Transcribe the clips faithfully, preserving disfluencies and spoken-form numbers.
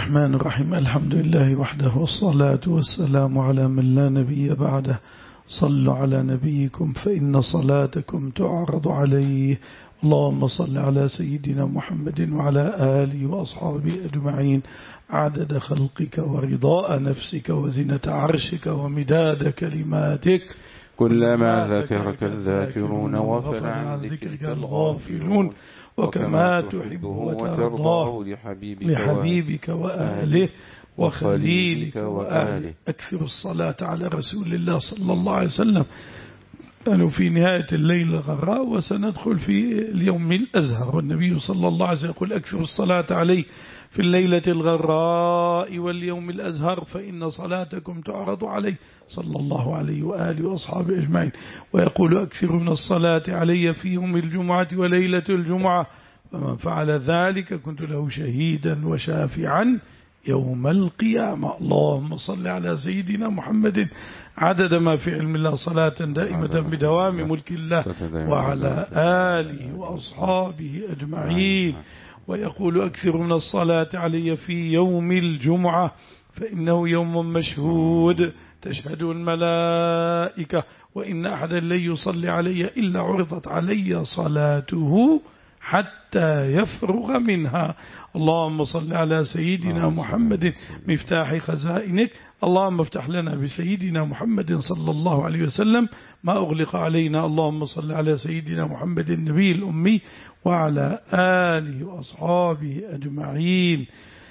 الرحمن الرحيم. الحمد لله وحده والصلاة والسلام على من لا نبي بعده. صلوا على نبيكم فإن صلاتكم تعرض عليه. اللهم صل على سيدنا محمد وعلى آله وأصحابه أجمعين عدد خلقك ورضاء نفسك وزنة عرشك ومداد كلماتك. كلما ذكرك الذاكرون وغفل عن ذكرك الغافلون وكما تحبه وترضاه لحبيبك, لحبيبك وآله وخليلك وآله. أكثر الصلاة على رسول الله صلى الله عليه وسلم. نحن في نهاية الليل الغراء وسندخل في اليوم الأزهر، والنبي صلى الله عليه وسلم يقول أكثر الصلاة عليه في الليلة الغراء واليوم الأزهر فإن صلاتكم تعرض عليه صلى الله عليه وآله وأصحابه أجمعين. ويقول أكثر من الصلاة علي في يوم الجمعة وليلة الجمعة، فمن فعل ذلك كنت له شهيدا وشافعا يوم القيامة. اللهم صل على سيدنا محمد عدد ما في علم الله صلاة دائمة بدوام ملك الله وعلى آله وأصحابه أجمعين. ويقول أكثر من الصلاة علي في يوم الجمعة فإنه يوم مشهود تشهد الملائكة وإن أحدا لن يصلي علي إلا عرضت علي صلاته حتى يفرغ منها. اللهم صل على سيدنا محمد مفتاح خزائنك. اللهم افتح لنا بسيدنا محمد صلى الله عليه وسلم ما أغلق علينا. اللهم صل على سيدنا محمد النبي الأمي وعلى آله وأصحابه أجمعين.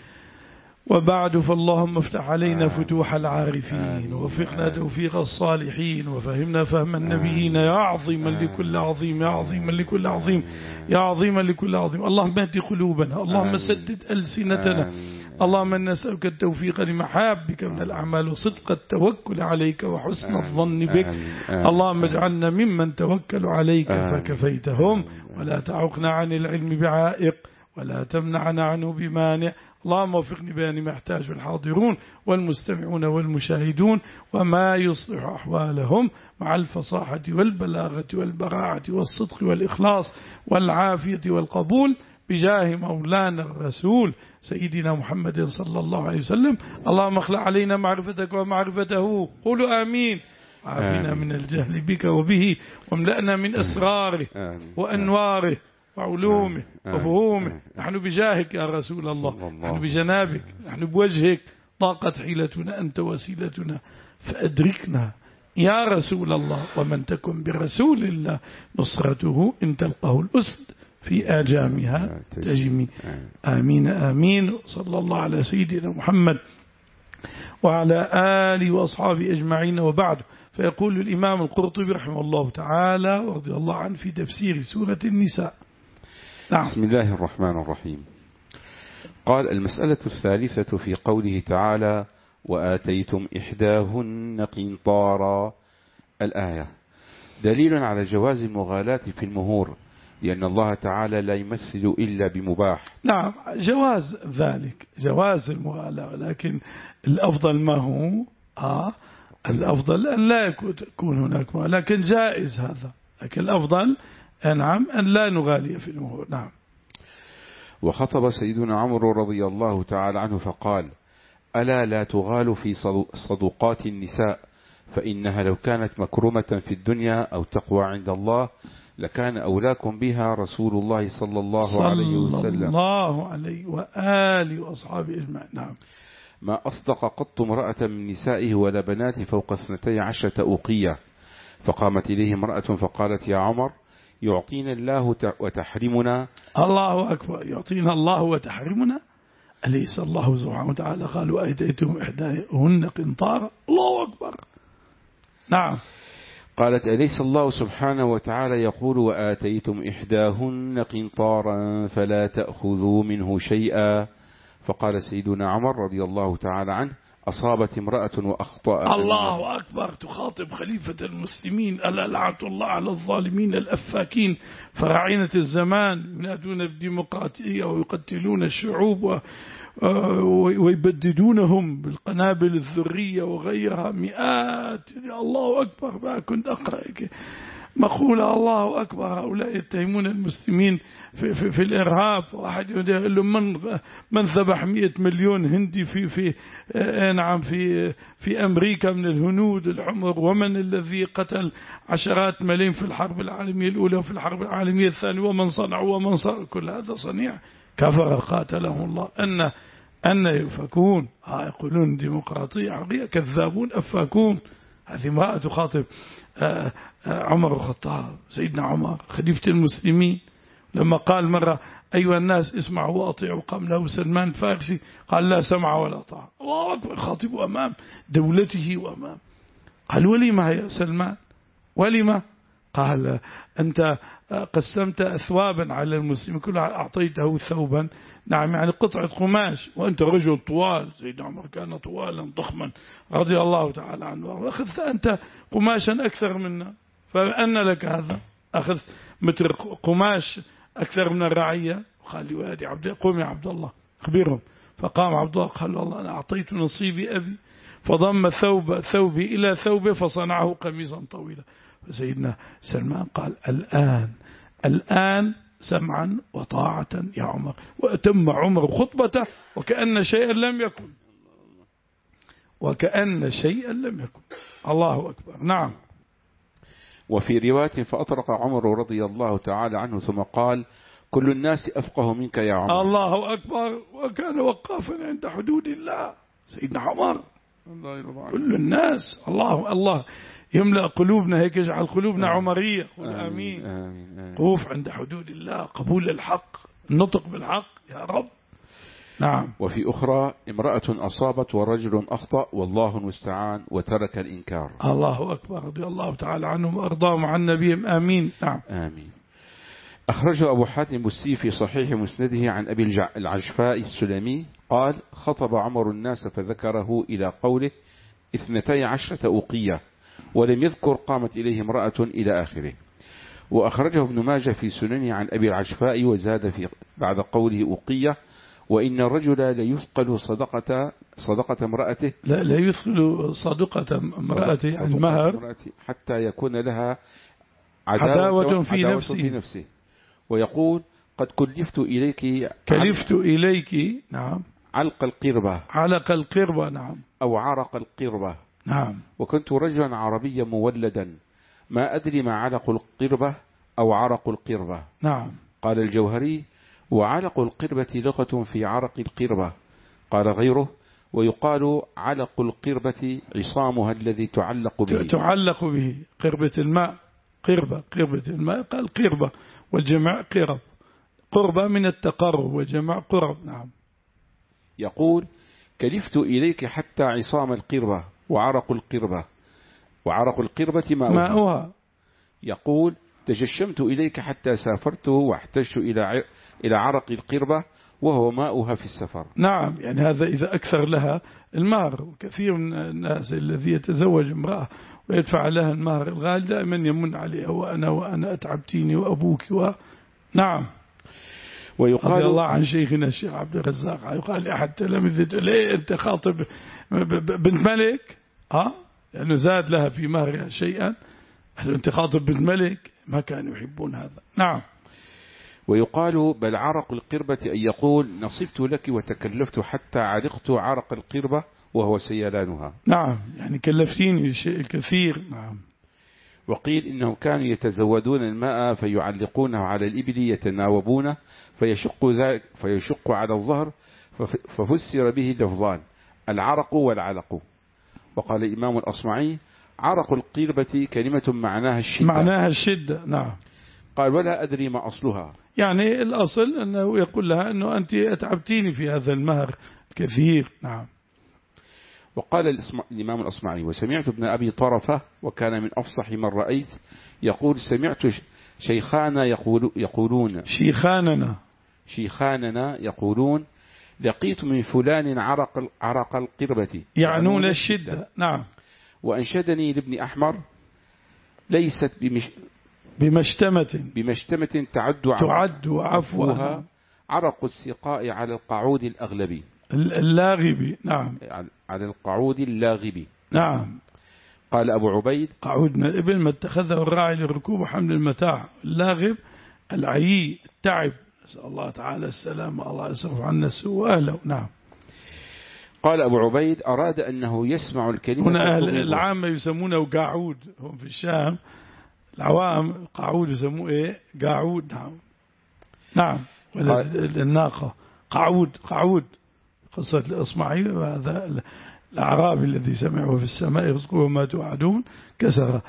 وبعد، فاللهم افتح علينا فتوح العارفين ووفقنا توفيق الصالحين وفهمنا فهم النبيين يا عظيما لكل عظيم يا عظيما لكل عظيم يا عظيما لكل عظيم. اللهم اهد قلوبنا، اللهم سدد ألسنتنا، اللهم نسألك التوفيق لمحابك من الأعمال وصدق التوكل عليك وحسن الظن بك. اللهم اجعلنا ممن توكلوا عليك فكفيتهم ولا تعقنا عن العلم بعائق ولا تمنعنا عنه بمانع. اللهم وفقني بأن ما يحتاج الحاضرون والمستمعون والمشاهدون وما يصلح أحوالهم مع الفصاحة والبلاغة والبراعة والصدق والإخلاص والعافية والقبول بجاه مولانا الرسول سيدنا محمد صلى الله عليه وسلم. اللهم اخلع علينا معرفتك ومعرفته. قولوا آمين. عافنا من الجهل بك وبه واملأنا من أسراره وأنواره وعلومه وفهومه. نحن بجاهك يا رسول الله، نحن بجنابك، نحن بوجهك. ضاقت حيلتنا، أنت وسيلتنا فأدركنا يا رسول الله. ومن تكن برسول الله نصرته إن تلقه الأسد في آجامها تجمي. آمين آمين. صلى الله على سيدنا محمد وعلى آله وأصحابه أجمعين. وبعد، فيقول الإمام القرطبي رحمه الله تعالى ورضي الله عنه في تفسير سورة النساء. نعم. بسم الله الرحمن الرحيم. قال: المسألة الثالثة في قوله تعالى: وآتيتم إحداهن قنطارا. الآية دليل على جواز المغالاة في المهور، لأن الله تعالى لا يمثل إلا بمباح. نعم، جواز ذلك، جواز المغالاة، لكن الأفضل ما هو آه الأفضل أن لا يكون هناك، لكن جائز هذا، لكن الأفضل نعم أن لا نغالي في المهور. نعم. وخطب سيدنا عمرو رضي الله تعالى عنه فقال: ألا لا تغالوا في صدقات النساء، فإنها لو كانت مكرمة في الدنيا أو تقوى عند الله لكان أولاكم بها رسول الله صلى الله عليه وسلم صلى الله عليه وآله وأصحابه أجمعين. نعم. ما أصدق قط امرأة من نسائه ولا بنات فوق اثنتي عشرة أوقية. فقامت إليه امرأة فقالت: يا عمر، يعطينا الله وتحرمنا. الله أكبر، يعطينا الله وتحرمنا؟ أليس الله سبحانه وتعالى قال: وآتيتم إحداهن قنطارا؟ الله أكبر. نعم. قالت: أليس الله سبحانه وتعالى يقول: وآتيتم إحداهن قنطارا فلا تأخذوا منه شيئا؟ فقال سيدنا عمر رضي الله تعالى عنه: أصابت امرأة وأخطأت. الله أكبر. تخاطب خليفة المسلمين: ألا لعنة الله على الظالمين الأفاكين فراعنة الزمان ينادون بالديمقراطية ويقتلون الشعوب ويبددونهم بالقنابل الذرية وغيرها مئات. الله أكبر، ما كنت أقرأ مقولة الله أكبر. هؤلاء يتهمون المسلمين في, في, في الإرهاب. واحد يقول لهم من من ذبح مئة مليون هندي في في نعم في في أمريكا من الهنود الحمر، ومن الذي قتل عشرات ملايين في الحرب العالمية الأولى وفي الحرب العالمية الثانية، ومن صنع ومن صنع. كل هذا صنيع كفر قاتلهم الله. أن أن يفكون يقولون ديمقراطية عربية، كذابون أفاكون. هذه امرأة تخاطب عمر الخطاب، سيدنا عمر خليفة المسلمين، لما قال مرة أيها الناس اسمعوا وأطيعوا، قام له سلمان الفارسي قال لا سمع ولا طاعة. الله أكبر، خاطبه أمام دولته وأمام. قال ولما يا سلمان ولما؟ قال أنت قسمت أثوابا على المسلمين، كل أعطيته ثوبا نعم يعني قطعة قماش، وأنت رجل طوال. سيدنا عمر كان طوالا ضخما رضي الله تعالى عنه، وأخذت أنت قماشا أكثر منا، فأن لك هذا؟ أخذ متر قماش أكثر من الرعية. قال لي وادي عبد قوم يا عبد الله أخبرهم. فقام عبد الله قال والله أنا أعطيت نصيبي أبي، فضم ثوب ثوبي إلى ثوبه فصنعه قميصا طويلا. فسيدنا سلمان قال الآن الآن سمعا وطاعة يا عمر، وأتم عمر خطبته وكأن شيئا لم يكن، وكأن شيئا لم يكن. الله أكبر. نعم. وفي رواية فأطرق عمر رضي الله تعالى عنه ثم قال كل الناس أفقه منك يا عمر. الله أكبر. وكان وقافا عند حدود الله سيدنا عمر. كل الناس. الله الله يملأ قلوبنا هيك، يجعل قلوبنا عمرية. قل آمين. آمين. آمين. قوف عند حدود الله، قبول الحق، النطق بالحق يا رب. نعم. وفي أخرى امرأة أصابت ورجل أخطأ والله المستعان وترك الإنكار. الله أكبر. رضي الله تعالى عنهم وأرضاهم عن نبيهم. آمين. نعم. آمين. أخرجه أبو حاتم السي في صحيح مسنده عن أبي العجفاء السلمي قال خطب عمر الناس فذكره إلى قوله اثنتي عشرة أوقية، ولم يذكر قامت إليه امرأة إلى آخره. وأخرجه ابن ماجه في سننه عن أبي العجفاء وزاد في بعد قوله أوقية وإن الرجل ليثقل صدقة صدقة امرأته لا لا يثقل صدقة امرأته يعني المهر حتى يكون لها عداوة, عداوة في عداوة نفسه. في نفسه. ويقول قد كلفت إليك كلفت إليك نعم علق القربة علق القربة نعم أو عرق القربة نعم. وكنت رجلا عربيا مولدا ما أدري ما علق القربة أو عرق القربة. نعم. قال الجوهري وعلق القربة لغة في عرق القربة. قال غيره ويقال علق القربة عصامها الذي تعلق به تعلق به قربة الماء. قربة قربة الماء قال قربة، والجمع قرب، قربة من التقرب والجمع قرب. نعم. يقول كلفت إليك حتى عصام القربة وعرق القربة وعرق القربة ماؤها, ماؤها. يقول تجشمت إليك حتى سافرت واحتجت إلى إلى عرق القربة وهو ماؤها في السفر. نعم يعني هذا إذا أكثر لها المهر. وكثير من الناس الذي يتزوج امرأة ويدفع لها المهر الغالي دائما يمن عليها وأنا وأنا أتعبتيني وأبوك و... نعم. ويقال رضي الله عن شيخنا الشيخ عبد الرزاق يقال لأحد تلاميذه ليه أنت خاطب بنت ملك ها لأنه زاد لها في مهرها شيئا، قال أنت خاطب بنت ملك، ما كانوا يحبون هذا. نعم. ويقال بل عرق القربة أن يقول نصبت لك وتكلفت حتى عرقت عرق القربة وهو سيلانها. نعم يعني كلفتيني شيء كثير. نعم. وقيل إنهم كانوا يتزودون الماء فيعلقونه على الإبل يتناوبونه فيشق, ذلك فيشق على الظهر ففسر به لفظان العرق والعلق. وقال الإمام الأصمعي عرق القربة كلمة معناها الشدة. معناها الشدة. نعم. قال ولا أدري ما أصلها. يعني الأصل أنه يقول لها أنه أنت أتعبتيني في هذا المهر كثير. نعم. وقال الإمام الأصمعي وسمعت ابن أبي طرفة وكان من أفصح من رأيت يقول سمعت شيخانا يقول يقولون شيخاننا شيخاننا يقولون لقيت من فلان عرق عرق القربة يعنون الشدة. نعم. وأنشدني لابن أحمر ليست بمش بمشتمة بمشتمة تعد تعد عفوها عرق السقاء على القعود الأغلبي اللاغبي. نعم. على القعود اللاغبي. نعم. قال أبو عبيد قعود من الإبل ما اتخذه الراعي للركوب وحمل المتاع. اللاغب العيي التعب، نسأل الله تعالى السلامة، الله يصرف عنا السوء أهله. نعم. قال أبو عبيد أراد أنه يسمع الكلمة. هنا أهل العامة يسمونه قاعود، هم في الشام العوام قاعود يسموه إيه قاعود. نعم نعم. الناقة قاعود قاعود. قصة الإصمعي وهذا الأعرابي الذي سمعه في السماء رزقه ما توعدون كسر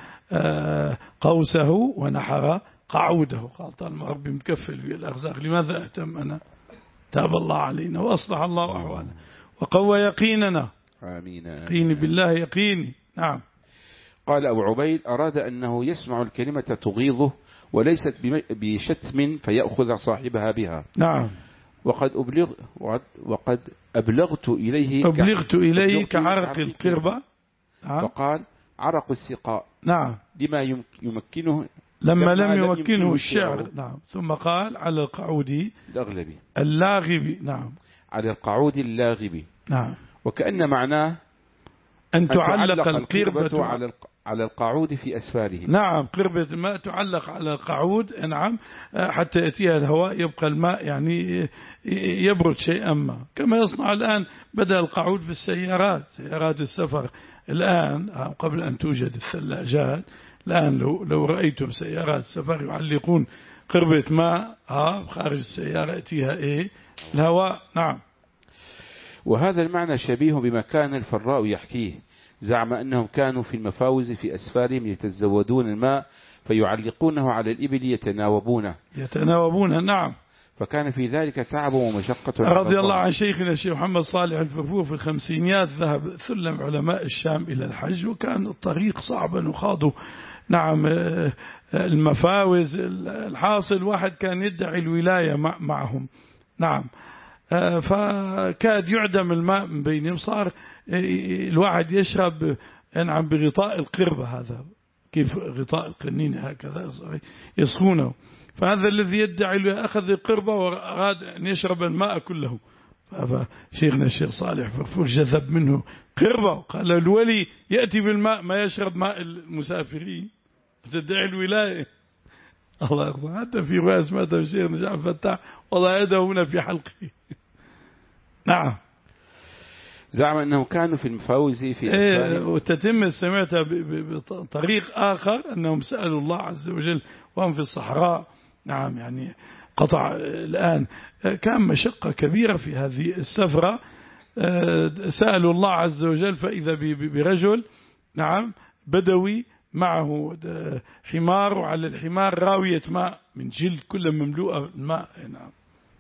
قوسه ونحر قاعوده. قال طالما ربي متكفل في الأرزاق لماذا أهتم أنا؟ تاب الله علينا وأصلح الله أحوالنا وقوى يقيننا. آمين. يقيني بالله يقيني. نعم. قال أبو عبيد أراد أنه يسمع الكلمة تغيظه وليست بشتم فيأخذ صاحبها بها. نعم. وقد أبلغ وقد أبلغت إليه أبلغت إليه كعرق القربة. نعم. وقال عرق السقاء. نعم. لما يمكنه لما لم يمكنه الشعر. نعم. ثم قال على القعود الأغلبي اللاغبي. نعم. على القعود اللاغبي. نعم. وكأن معناه أن تعلق القربة على على القعود في أسفاره. نعم. قربة الماء تعلق على القعود. نعم. حتى يأتيها الهواء يبقى الماء يعني يبرد شيئا ما، كما يصنع الآن بدأ القعود في السيارات، سيارات السفر الآن قبل أن توجد الثلاجات. الآن لو لو رأيتم سيارات السفر يعلقون قربة ماء خارج السيارة يأتيها إيه الهواء. نعم. وهذا المعنى شبيه بما كان الفراء يحكيه، زعم أنهم كانوا في المفاوز في أسفارهم يتزودون الماء فيعلقونه على الإبل يتناوبونه يتناوبونه. نعم. فكان في ذلك تعب ومشقة. رضي الله عن شيخنا الشيخ محمد صالح الفرفور في الخمسينيات ذهب ثلم علماء الشام إلى الحج، وكان الطريق صعبا وخاضوا نعم المفاوز. الحاصل واحد كان يدعي الولاية معهم. نعم. فكاد يعدم الماء من بينهم، صار الواحد يشرب نعم بغطاء القربة، هذا كيف غطاء القنين هكذا يسخونه. فهذا الذي يدعي أخذ القربة وأراد أن يشرب الماء كله. فشيخنا الشيخ صالح فرفور جذب منه قربة وقال الولي يأتي بالماء ما يشرب ماء المسافرين، تدعي الولاية. الله أكبر. حتى في رواية سمعتها الشيخ نجاح الفتاح وضع يده هنا في حلقه. نعم. زعم أنهم كانوا في المفاوز في إيه. وتتم سمعتها بطريق آخر أنهم سألوا الله عز وجل وهم في الصحراء. نعم. يعني قطع الآن كان مشقة كبيرة في هذه السفرة. سألوا الله عز وجل فإذا برجل نعم بدوي معه حمار وعلى الحمار راوية ماء من جلد كلها مملوءة ماء. نعم.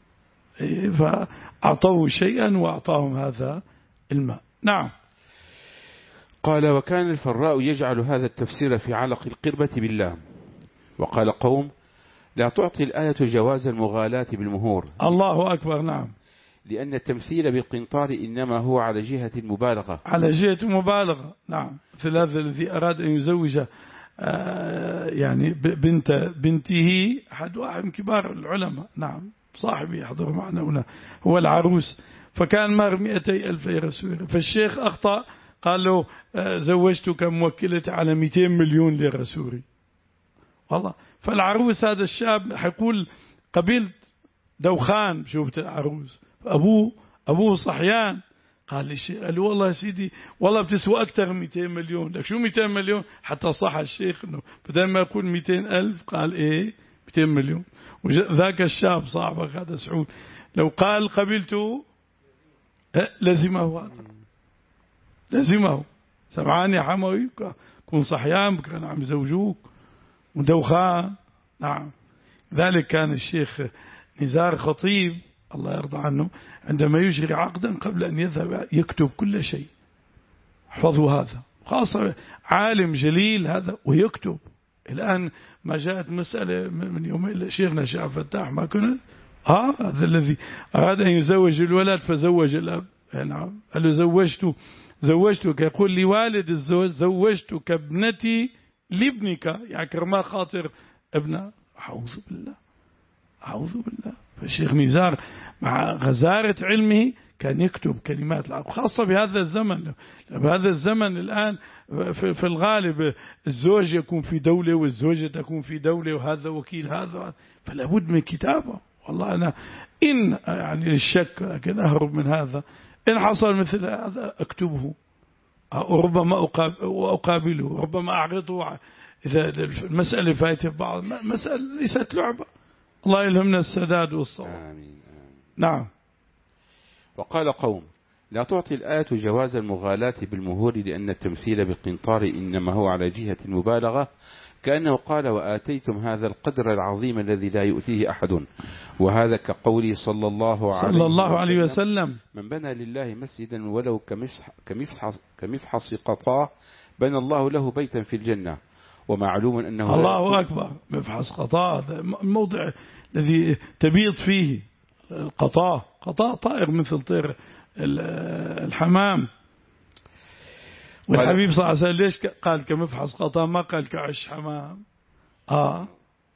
فأعطوه شيئا وأعطاهم هذا الماء. نعم. قال وكان الفراء يجعل هذا التفسير في علق القربة بالله. وقال قوم لا تعطي الآية جواز المغالاة بالمهور. الله أكبر. نعم. لأن التمثيل بالقنطار إنما هو على جهة المبالغة. على جهة المبالغة. نعم. مثل هذا الذي أراد أن يزوج يعني بنت بنته أحد واحد من كبار العلماء. نعم. صاحبي يحضر معنا هنا هو العروس، فكان مار مئتي ألف يا رسول. فالشيخ أخطأ قال له زوجتك موكلة على مئتين مليون للرسول. والله. فالعروس هذا الشاب حيقول قبلت دوخان شوفت العروس. أبوه أبوه صحيان. قال لي الشيخ قال له والله يا سيدي والله بتسوى أكثر من مئتين مليون. لك شو مئتين مليون؟ حتى صح الشيخ إنه بدل ما يقول مئتين ألف قال إيه مئتين مليون. وذاك الشاب صاحبك هذا سعود لو قال قبلته لزمه هذا لزمه. سمعان يا حموي كون صحيان كان عم يزوجوك ودوخان. نعم. ذلك كان الشيخ نزار خطيب الله يرضى عنه عندما يجري عقدا قبل أن يذهب يكتب كل شيء. احفظوا هذا، خاصة عالم جليل هذا ويكتب. الآن ما جاءت مسألة من يومين شيخنا الشيخ فتاح ما كنا آه هذا الذي أراد أن يزوج الولد فزوج الأب. نعم. قال له زوجته زوجتك يقول لي والد الزوج زوجتك ابنتي لابنك يعني كرما خاطر ابنه. أعوذ بالله أعوذ بالله. فالشيخ نزار مع غزارة علمه كان يكتب كلمات العرب، خاصة بهذا الزمن. بهذا الزمن الآن في الغالب الزوج يكون في دولة والزوجة تكون في دولة وهذا وكيل هذا، فلا بد من كتابة. والله أنا إن يعني الشك لكن أهرب من هذا، إن حصل مثل هذا أكتبه، وربما أقابله، ربما أعرضه إذا المسألة فايتة بعض مسألة ليست لعبة. الله يلهمنا السداد والصواب. آمين آمين. نعم. وقال قوم: لا تعطي الآية جواز المغالاة بالمهور لأن التمثيل بالقنطار إنما هو على جهة المبالغة، كأنه قال: وآتيتم هذا القدر العظيم الذي لا يؤتيه أحد. وهذا كقوله صلى الله عليه, صلى الله عليه وسلم: من بنى لله مسجدا ولو كمفحص, كمفحص قطاع بنى الله له بيتا في الجنة. ومعلوم أنه الله أكبر. مفحص قطاع الموضع الذي تبيض فيه القطاع، قطاع طائر مثل طير الحمام. والحبيب صلى الله عليه وسلم ليش قال كمفحص قطاع ما قال كعش حمام؟ آه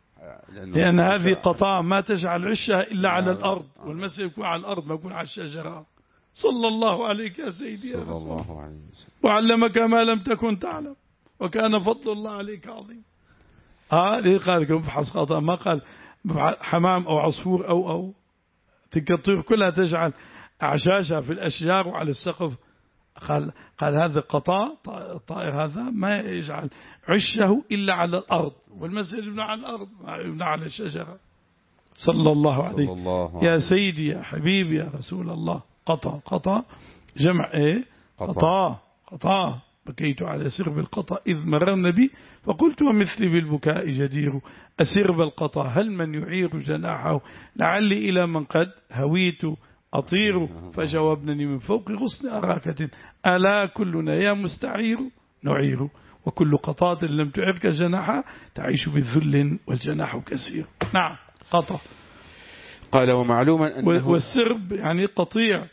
لأن هذه قطاع ما تجعل عشها إلا على الأرض، والمسجد يكون على الأرض ما يكون على الشجرة. صلى الله عليك يا سيدي يا رسول الله، وعلمك ما لم تكن تعلم وكان فضل الله عليك عظيم. آه ليه قال كمفحص قطاع ما قال حمام أو عصفور أو أو تلك الطيور كلها تجعل أعشاشها في الأشجار وعلى السقف. قال قال هذا القطاع الطائر هذا ما يجعل عشه إلا على الأرض، والمسجد يبنى على الأرض ما يبنى على الشجرة. صلى الله عليه يا سيدي يا حبيبي يا رسول الله. قطع قطع جمع إيه قطع قطع. بكيت على سرب القطع إذ مررنا بي فقلت ومثلي بالبكاء جدير أسرب القطع هل من يعير جناحه لعلي إلى من قد هويت أطير فجاوبنني من فوق غصن أراكة ألا كلنا يا مستعير نعير وكل قطاة لم تعرك جناحها تعيش بالذل والجناح كثير. نعم قطع. قال ومعلوما أنه والسرب يعني قطيع،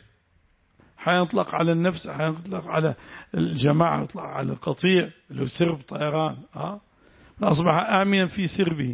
حيطلق على النفس، حيطلق على الجماعة، يطلق على القطيع اللي هو سرب طيران. آه أصبح آمنا في سربه،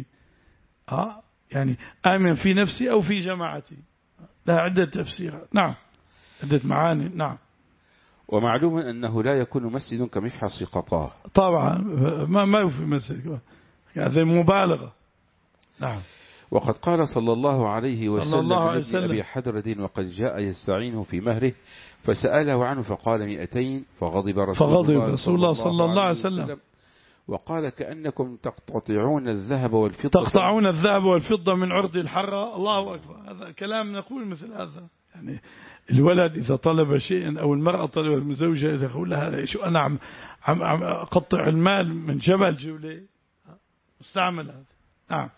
آه يعني آمن في نفسي أو في جماعتي. لها عدة تفسيرات. نعم عدة معاني. نعم. ومعلوم أنه لا يكون مسجد كمفحص قطاع. طبعا ما ما يوفي مسجد، هذا مبالغة. نعم. وقد قال صلى الله عليه وسلم صلى الله عليه وسلم أبي حدرد وقد جاء يستعينه في مهره فسأله عنه فقال مئتين فغضب رسول, فغضب الله, رسول الله صلى الله عليه وسلم, وسلم وقال كأنكم تقطعون الذهب والفضة تقطعون الذهب والفضة من عرض الحرة. الله أكبر. هذا كلام نقول مثل هذا. يعني الولد إذا طلب شيئا أو المرأة طلبت من زوجها إذا يقول لها شو أنا عم, عم, عم أقطع المال من جبل جولي مستعمل هذا. نعم.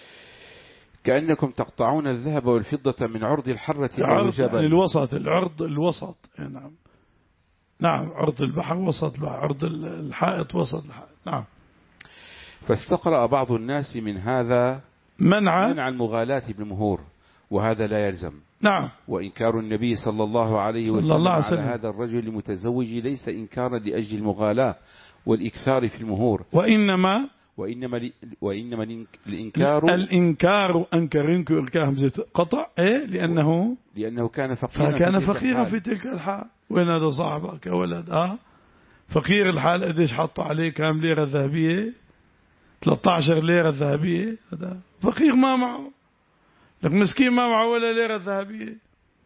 كأنكم تقطعون الذهب والفضة من عرض الحرة أو الجبل. يعني الوسط، العرض الوسط. نعم نعم عرض البحر وسط البحر، عرض الحائط وسط الحائط. نعم. فاستقرأ بعض الناس من هذا منع منع المغالاة بالمهور، وهذا لا يلزم. نعم. وإنكار النبي صلى الله عليه وسلم, الله عليه وسلم على هذا الرجل المتزوج ليس إنكارا لأجل المغالاة والإكثار في المهور، وإنما وإنما وإنما الإنكار الإنكار أنكر إنكار همزة قطع إيه لأنه لأنه كان فقيرا كان فقيرا في تلك الحال. وين هذا صاحبك يا ولد؟ آه فقير الحال قديش حطوا عليه كام ليرة ذهبية؟ ثلاثة عشر ليرة ذهبية. هذا فقير ما معه، لك مسكين ما معه ولا ليرة ذهبية.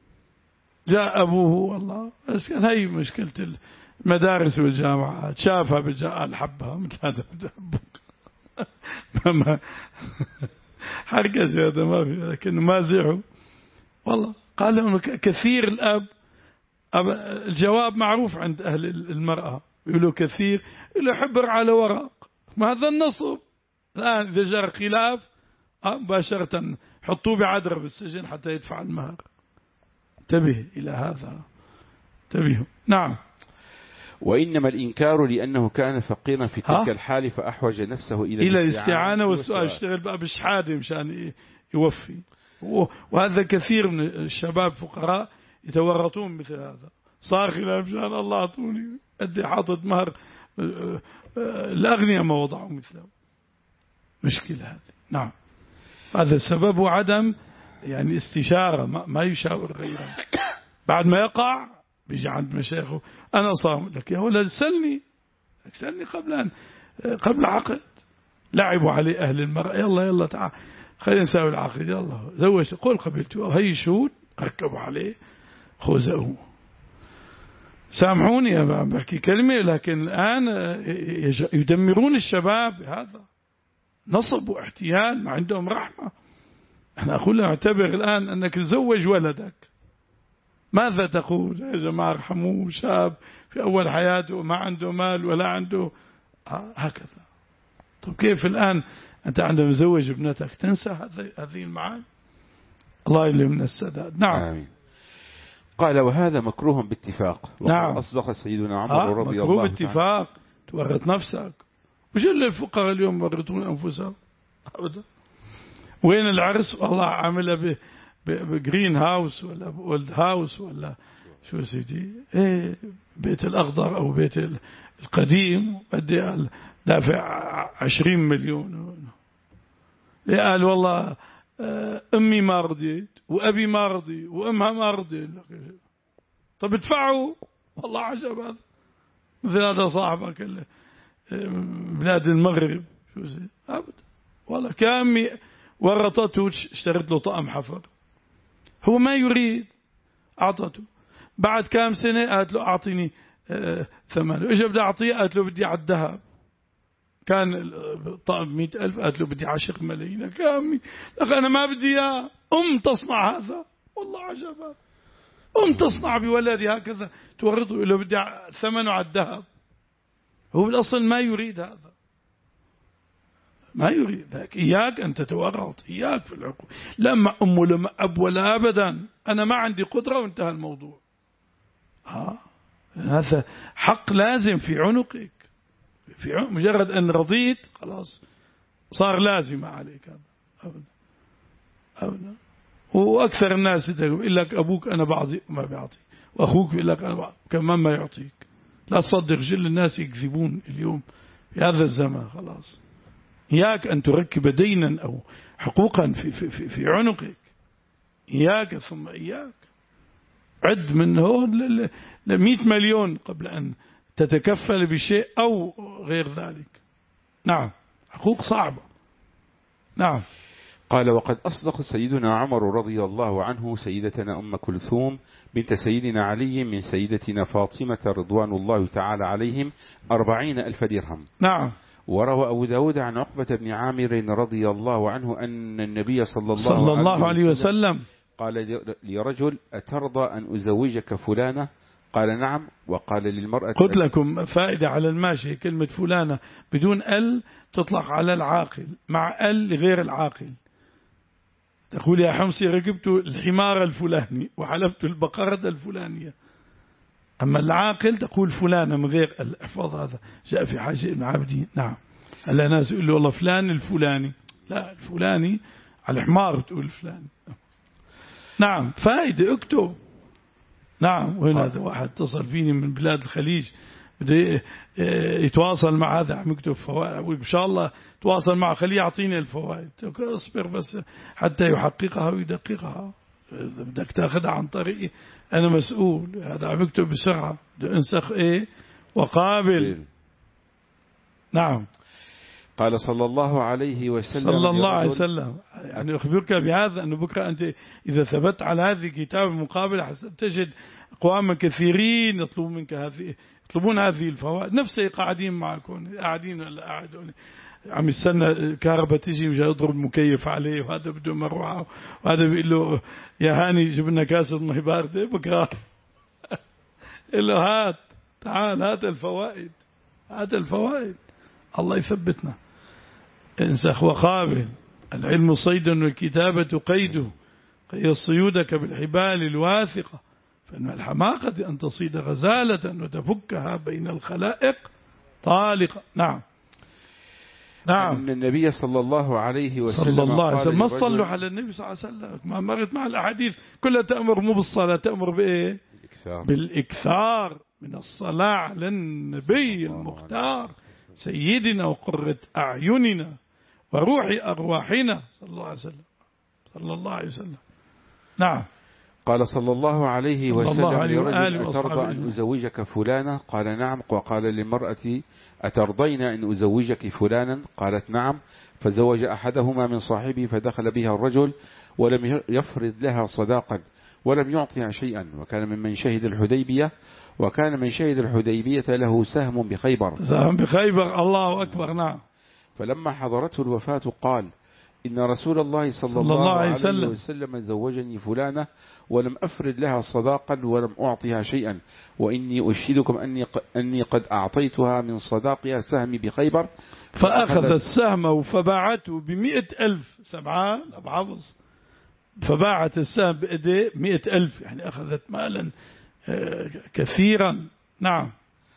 جاء أبوه والله بس كان هي مشكلة المدارس والجامعات، شافها بالجامعة الحبها مثل هذا ما حركة هذا ما في، لكنه ما زعوا والله. قال لهم كثير الأب. الجواب معروف عند أهل المرأة، يقولوا كثير يقولوا حبر على ورق. ما هذا النصب. الآن إذا جرى خلاف مباشرة حطوه بعذرة بالسجن حتى يدفع المهر. انتبه إلى هذا، انتبهوا. نعم. وإنما الإنكار لأنه كان فقيرا في تلك الحال فأحوج نفسه إلى إلى الاستعانة والسؤال. اشتغل بقى بالشحادة مشان يوفي. وهذا كثير من الشباب فقراء يتورطون مثل هذا. صار خلاف مشان الله أعطوني أدي حاطط مهر. الأغنياء ما وضعوا مثله. مشكلة هذه. نعم. هذا سبب عدم يعني استشارة، ما, ما يشاور غيره. بعد ما يقع بيجي عند مشايخه أنا صام لك يا ولد سلني سلني قبل أن قبل عقد. لعبوا عليه أهل المرأة، يلا يلا تعال خلينا نساوي العقد، يلا زوج قول قبلته، هي شهود ركبوا عليه خوزقوه. سامحوني يا بحكي كلمة، لكن الآن يدمرون الشباب بهذا نصب واحتيال، ما عندهم رحمة. أنا أقول اعتبر الآن أنك تزوج ولدك، ماذا تقول يا جماعة؟ ارحموه، شاب في أول حياته ما عنده مال ولا عنده هكذا. طب كيف الآن أنت عندما مزوج ابنتك تنسى هذه المعاني؟ الله يلهمنا السداد. نعم. آمين. قال وهذا مكروه باتفاق. نعم. أصدق سيدنا عمر رضي الله عنه. مكروه باتفاق، تورط نفسك. وش اللي الفقراء اليوم ورطون أنفسهم؟ أبدا. وين العرس؟ والله عاملها بجرين هاوس ولا اولد هاوس ولا شو سيدي ايه، بيت الأخضر أو بيت القديم، بدي دافع عشرين مليون. قال والله أمي ما رضيت وأبي ما رضي وأمها ما رضي. طب ادفعوا. والله عجب هذا، مثل هذا صاحبك بلاد المغرب شو سيدي أبدا. والله كامي ورطته، اشتريت له طقم حفر، هو ما يريد، أعطته. بعد كام سنة قالت له أعطيني اه ثمنه، إجا بدي أعطيه، قالت له بدي على الذهب، كان الطقم مئة ألف، قالت له بدي عشر ملايين. كامي لك أنا ما بدي إياه. أم تصنع هذا، والله عجبا، أم تصنع بولدي هكذا، تورطه له بدي ثمنه على الذهب. هو بالأصل ما يريد هذا، ما يريد ذاك. إياك أن تتورط، إياك في العقول، لا مع أم ولا مع أب ولا أبدا. أنا ما عندي قدرة وانتهى الموضوع. ها هذا حق لازم في عنقك، في عنق. مجرد أن رضيت خلاص صار لازم عليك هذا. أبدا أبدا. وأكثر الناس يقول لك أبوك أنا بعطي ما بيعطي، وأخوك يقول لك أنا كمان ما يعطيك. لا تصدق، جل الناس يكذبون اليوم في هذا الزمان. خلاص إياك أن تركب دينا أو حقوقا في, في, في, في عنقك. إياك ثم إياك. عد من هون لمئة مليون قبل أن تتكفل بشيء أو غير ذلك. نعم، حقوق صعبة. نعم. قال وقد أصدق سيدنا عمر رضي الله عنه سيدتنا أم كلثوم بنت سيدنا علي من سيدتنا فاطمة رضوان الله تعالى عليهم أربعين ألف درهم. نعم. وروى أبو داود عن عقبة بن عامر رضي الله عنه أن النبي صلى الله, صلى الله عليه وسلم قال لرجل أترضى أن أزوجك فلانة؟ قال نعم. وقال للمرأة قلت لكم فائدة على الماشي، كلمة فلانة بدون ال تطلق على العاقل، مع ال لغير العاقل. تقول يا حمصي ركبت الحمار الفلاني وحلبت البقرة الفلانية. أما العاقل تقول فلانة من غير ال. احفظ هذا، جاء في حاجة ابن عابدين. نعم. هلا ناس يقول له والله فلان الفلاني، لا الفلاني على الحمار تقول الفلاني. نعم، فائدة اكتب. نعم. وهنا هذا واحد اتصل فيني من بلاد الخليج بده يتواصل مع هذا، عم يكتب فوائد، إن شاء الله تواصل معه خليه يعطيني الفوائد. اصبر بس حتى يحققها ويدققها. بدك تاخذها عن طريقي أنا مسؤول. هذا عم يكتب بسرعة، بده انسخ إيه وقابل. نعم. قال صلى الله عليه وسلم صلى الله عليه وسلم يعني أخبرك بهذا أنه بكرة أنت إذا ثبت على هذه الكتاب المقابلة تجد أقواما كثيرين يطلبون منك هذه، يطلبون هذه الفوائد. نفسه قاعدين معكم، قاعدين ولا قاعدون عم يستنى الكهرباء تيجي وجاي يضرب المكيف عليه، وهذا بده مروحة، وهذا بيقول له يا هاني جيب لنا كاسة مي باردة بكرة. قال له هات، تعال هات الفوائد، هات الفوائد. الله يثبتنا. انسخ وقابل. العلم صيد والكتابة قيده، قيد صيودك بالحبال الواثقة، فإن الحماقة أن تصيد غزالة وتفكها بين الخلائق طالقة. نعم. نعم. أن النبي صلى الله عليه وسلم صلى الله عليه وسلم ما صلوا على النبي صلى الله عليه وسلم. ما مرت مع الأحاديث كلها تأمر مو بالصلاة، تأمر بإيه؟ بالإكثار. بالإكثار من الصلاة على النبي المختار سيدنا وقرة أعيننا وروح أرواحنا صلى الله عليه وسلم. صلى الله عليه وسلم. نعم. قال صلى الله عليه صلى الله وسلم عليه لرجل: وآله أترضى أن أزوجك فلانا؟ قال نعم. وقال للمرأة: أترضين أن أزوجك فلانا؟ قالت نعم. فزوج أحدهما من صاحبه فدخل بها الرجل ولم يفرض لها صداقا ولم يعطيها شيئا، وكان ممن شهد الحديبية وكان من شهد الحديبية له سهم بخيبر. سهم بخيبر، الله أكبر. نعم. فلما حضرته الوفاة قال: إن رسول الله صلى, صلى الله عليه وسلم. وسلم زوجني فلانة ولم أفرد لها صداقا ولم أعطيها شيئا، وإني أشهدكم أني, أني قد أعطيتها من صداقها سهمي بخيبر. فأخذ السهم فباعته بمئة ألف. سبعان أبو حفظ. فباعت السهم بإيديه مئة ألف، يعني أخذت مالا كثيرا. نعم.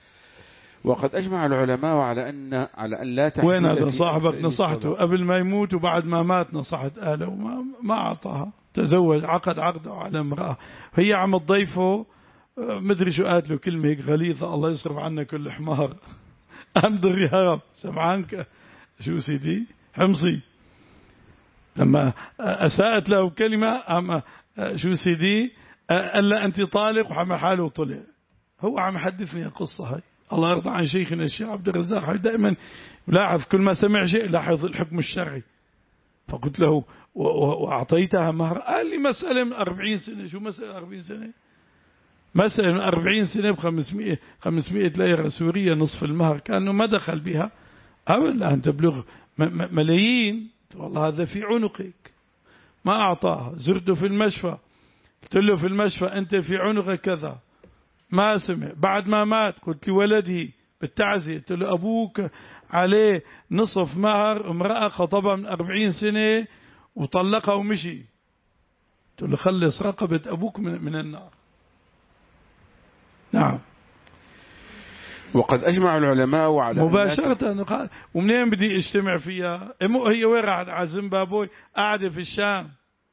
وقد أجمع العلماء على أن على أن لا تحديد. وين هذا صاحبك نصحته قبل ما يموت وبعد ما مات نصحت أهله وما ما أعطاها. تزوج، عقد عقده على امرأة، هي عم تضيفه مدري شو قالت له كلمة هيك غليظة: الله يصرف عنا كل حمار. أم دري هرب. سمعانك شو سيدي حمصي لما أساءت له كلمة أم شو سيدي ألا أنت طالق، وعم حاله طلع. هو عم يحدثني القصة هاي. الله يرضى عن شيخنا الشيخ عبد الرزاق، دائما لاحظ كل ما سمع شيء لاحظ الحكم الشرعي. فقلت له: وأعطيتها مهر؟ قال لي: مسألة من أربعين سنة. شو مسألة أربعين سنة؟ مسألة من أربعين سنة بخمسمائة خمسمائة ليرة سورية، نصف المهر، كأنه ما دخل بها أولا أن تبلغ ملايين. والله هذا في عنقك. ما أعطاها. زرته في المشفى، قلت له في المشفى: أنت في عنقك كذا. ما سمع. بعد ما مات قلت لولدي بالتعزية، قلت له: أبوك عليه نصف مهر امرأة خطبها من أربعين سنة وطلقها ومشي. قلت له: خلص رقبة أبوك من, من النار. نعم. وقد أجمع العلماء على مباشرة. ومنين بدي اجتمع فيها؟ هي وين قاعدة؟ على زيمبابوي، قاعدة في الشام.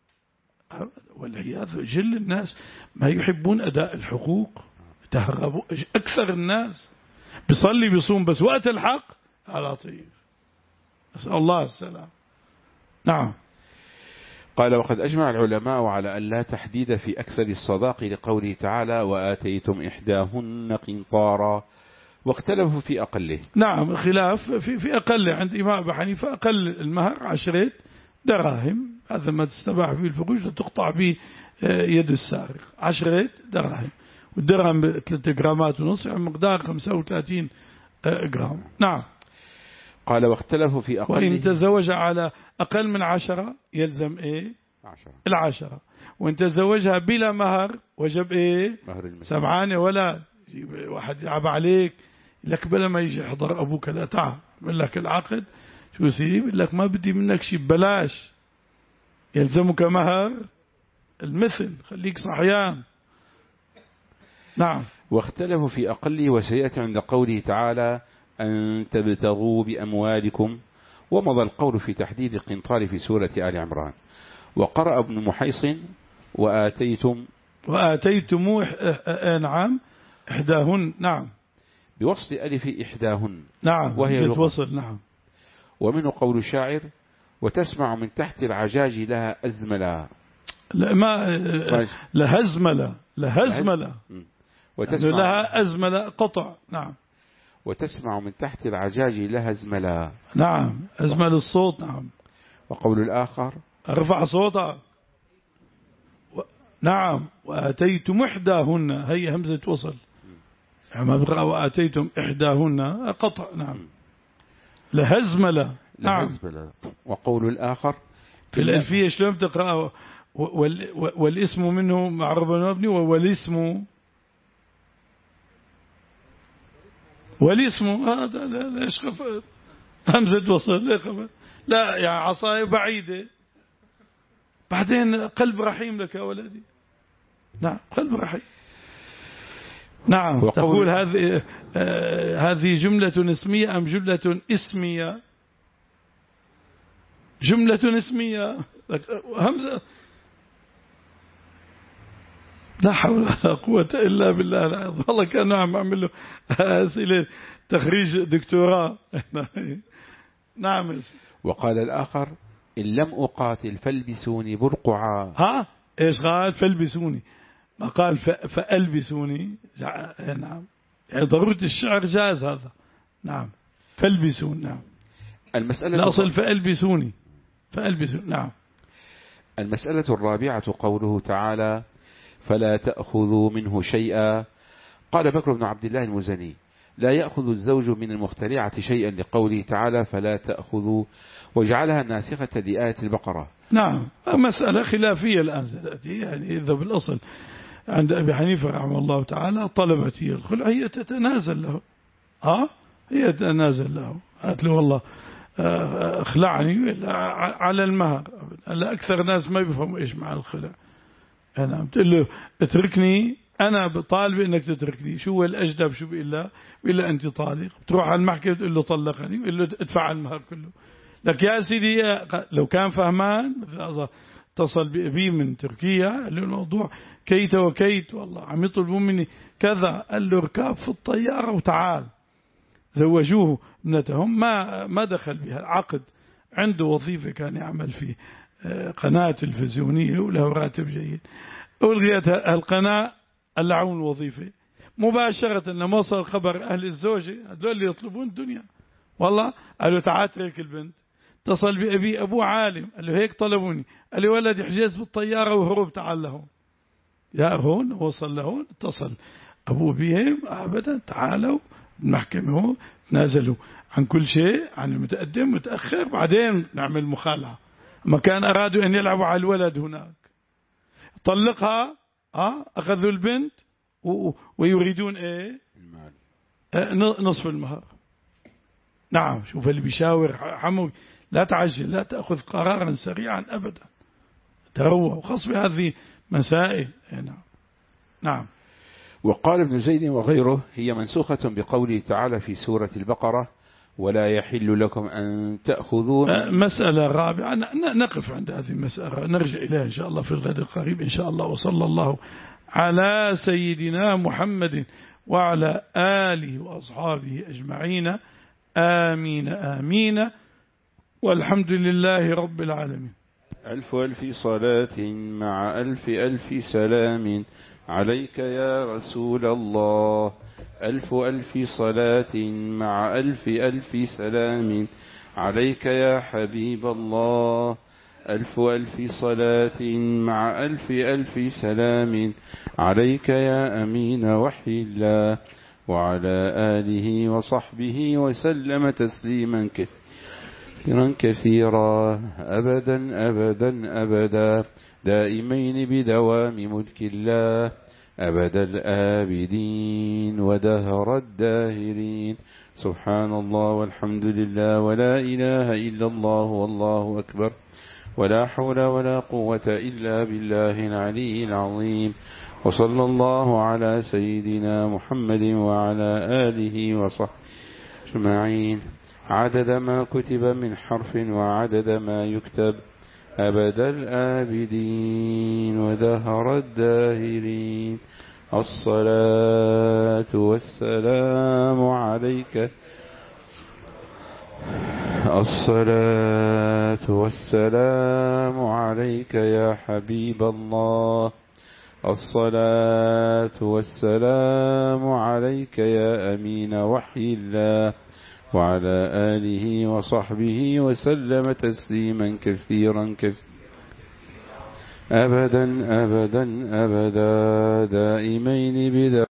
والعياذ. جل الناس ما يحبون أداء الحقوق، تهربوا. أكثر الناس بيصلي بيصوم، بس وقت الحق على لطيف. أسأل الله السلام. نعم. قال: وقد أجمع العلماء على أن لا تحديد في أكثر الصداق لقوله تعالى: وآتيتم إحداهن قنطارا، واختلفوا في أقله. نعم، خلاف في في أقل. عند إمام أبي حنيفة أقل المهر عشرة دراهم، هذا ما تستباح به الفروج وتقطع به يد السارق. عشرة دراهم، والدرهم ثلاثة جرامات ونص، يعني مقدار خمسة وثلاثين جرام. نعم. قال: واختلفوا في أقله. وإن تزوج على أقل من عشرة يلزم إيه؟ عشرة. العشرة. وإن تزوجها بلا مهر وجب إيه؟ سبعانة. ولا واحد يلعب عليك لك بلا ما يجي يحضر أبوك لا تعب يقول لك العقد شو سيدي، يقول لك ما بدي منك شيء ببلاش، يلزمك مهر المثل، خليك صحيان. نعم. واختلفوا في أقله، وسيأتي عند قوله تعالى: أن تبتغوا بأموالكم. ومضى القول في تحديد القنطار في سورة آل عمران. وقرأ ابن محيصن: وآتيتم وآتيتم نعم إحداهن. نعم. بوصل ألف إحداهن. نعم. وهي وصل. نعم. ومنه قول الشاعر: وتسمع من تحت العجاج لها أزملا. لا ما لهزملا لهزملا وتسمع لها أزملا قطع. نعم. وتسمع من تحت العجاج لها أزملا. نعم. أزمل الصوت. نعم. وقول الآخر: ارفع صوتك. و... نعم. وآتيتم إحداهن، هي همزة وصل، ما بقرأ وآتيتم إحداهن قطع. نعم. لهزملا. نعم. وقول الآخر في الألفية شلون تقرأ؟ وال... والاسم منه معرب مبني، والاسم والاسم هذا ليش خف همزة وصل ليه خف؟ لا يا عصاي بعيدة. بعدين قلب رحيم لك يا ولدي. نعم. قلب رحيم. نعم. تقول هذه آه هذه جملة اسمية أم جملة اسمية؟ جملة اسمية. همزة. لا حول ولا قوة إلا بالله العظيم. والله كان عم أعمل له أسئلة تخريج دكتوراه. نعم. وقال الآخر: إن لم أقاتل فالبسوني برقعا. ها إيش قال؟ فالبسوني، ما قال فألبسوني. نعم، يعني ضرورة الشعر جاز هذا. نعم، فالبسون. نعم، المسألة الأصل فألبسوني، فألبسون. نعم. المسألة الرابعة قوله تعالى فلا تأخذوا منه شيئا. قال بكر بن عبد الله المزني لا يأخذ الزوج من المخترعة شيئا لقوله تعالى فلا تأخذوا، وجعلها ناسخة لآية البقرة. نعم، مسألة خلافية الآن ستأتي. يعني إذا بالأصل عند أبي حنيفة رحمه الله تعالى طلبت هي الخلع، هي تتنازل له. ها هي تتنازل له، قالت له والله اخلعني على المهر. هلا أكثر ناس ما بيفهموا إيش مع الخلع. أنا بتقول له اتركني، أنا بطالب إنك تتركني. شو هو الأجدب؟ شو بيقول له؟ بيقول له أنت طالق. بتروح على المحكمة بتقول له طلقني، بيقول له ادفع المهر كله. لك يا سيدي لو كان فهمان اتصل بأبي من تركيا قال له الموضوع كيت وكيت، والله عم يطلبوا مني كذا. قال له اركب في الطيارة وتعال. زوجوه ابنتهم، ما ما دخل بها عقد. عنده وظيفة كان يعمل في قناة تلفزيونية وله راتب جيد. ألغيت القناة، قلعون الوظيفة مباشرة. لما وصل خبر أهل الزوجة هذول اللي يطلبون الدنيا، والله قالوا تعال ترك البنت. اتصل بأبي، أبوه عالم، قال له هيك طلبوني. قال له ولد احجز بالطيارة وهرب تعال لهون. يا هون وصل لهون، اتصل أبوه بهم أبدا تعالوا المحكمة هون، تنازلوا عن كل شيء، عن المتقدم متأخر، بعدين نعمل مخالعة. ما كان أرادوا أن يلعبوا على الولد هناك. طلقها، أه أخذوا البنت ويريدون إيه؟ نصف المهر. نعم، شوف اللي بيشاور حمو، لا تعجل، لا تأخذ قرارا سريعا أبدا، تروى وخاص بهذه مسائل. نعم. نعم. وقال ابن زيد وغيره هي منسوخة بقوله تعالى في سورة البقرة ولا يحل لكم أن تأخذوا. مسألة رابعة نقف عند هذه المسألة، نرجع إليها إن شاء الله في الغد القريب إن شاء الله. وصلى الله على سيدنا محمد وعلى آله وأصحابه أجمعين. آمين آمين، والحمد لله رب العالمين. ألف ألف صلاة مع ألف ألف سلام عليك يا رسول الله. ألف ألف صلاة مع ألف ألف سلام عليك يا حبيب الله. ألف ألف صلاة مع ألف ألف سلام عليك يا أمين وحي الله، وعلى آله وصحبه وسلم تسليما كثيرا كثيرا أبدا أبدا أبدا دائمين بدوام ملك الله أبد الآبدين ودهر الداهرين. سبحان الله والحمد لله ولا إله إلا الله والله أكبر ولا حول ولا قوة إلا بالله العلي العظيم. وصلى الله على سيدنا محمد وعلى آله وصحبه أجمعين عدد ما كتب من حرف وعدد ما يكتب أبد الآبدين ودهر الداهرين. الصلاة والسلام عليك الصلاة والسلام عليك يا حبيب الله. الصلاة والسلام عليك يا أمين وحي الله، وعلى آله وصحبه وسلم تسليما كثيرا كثيرا أبدا أبدا أبدا دائمين بدا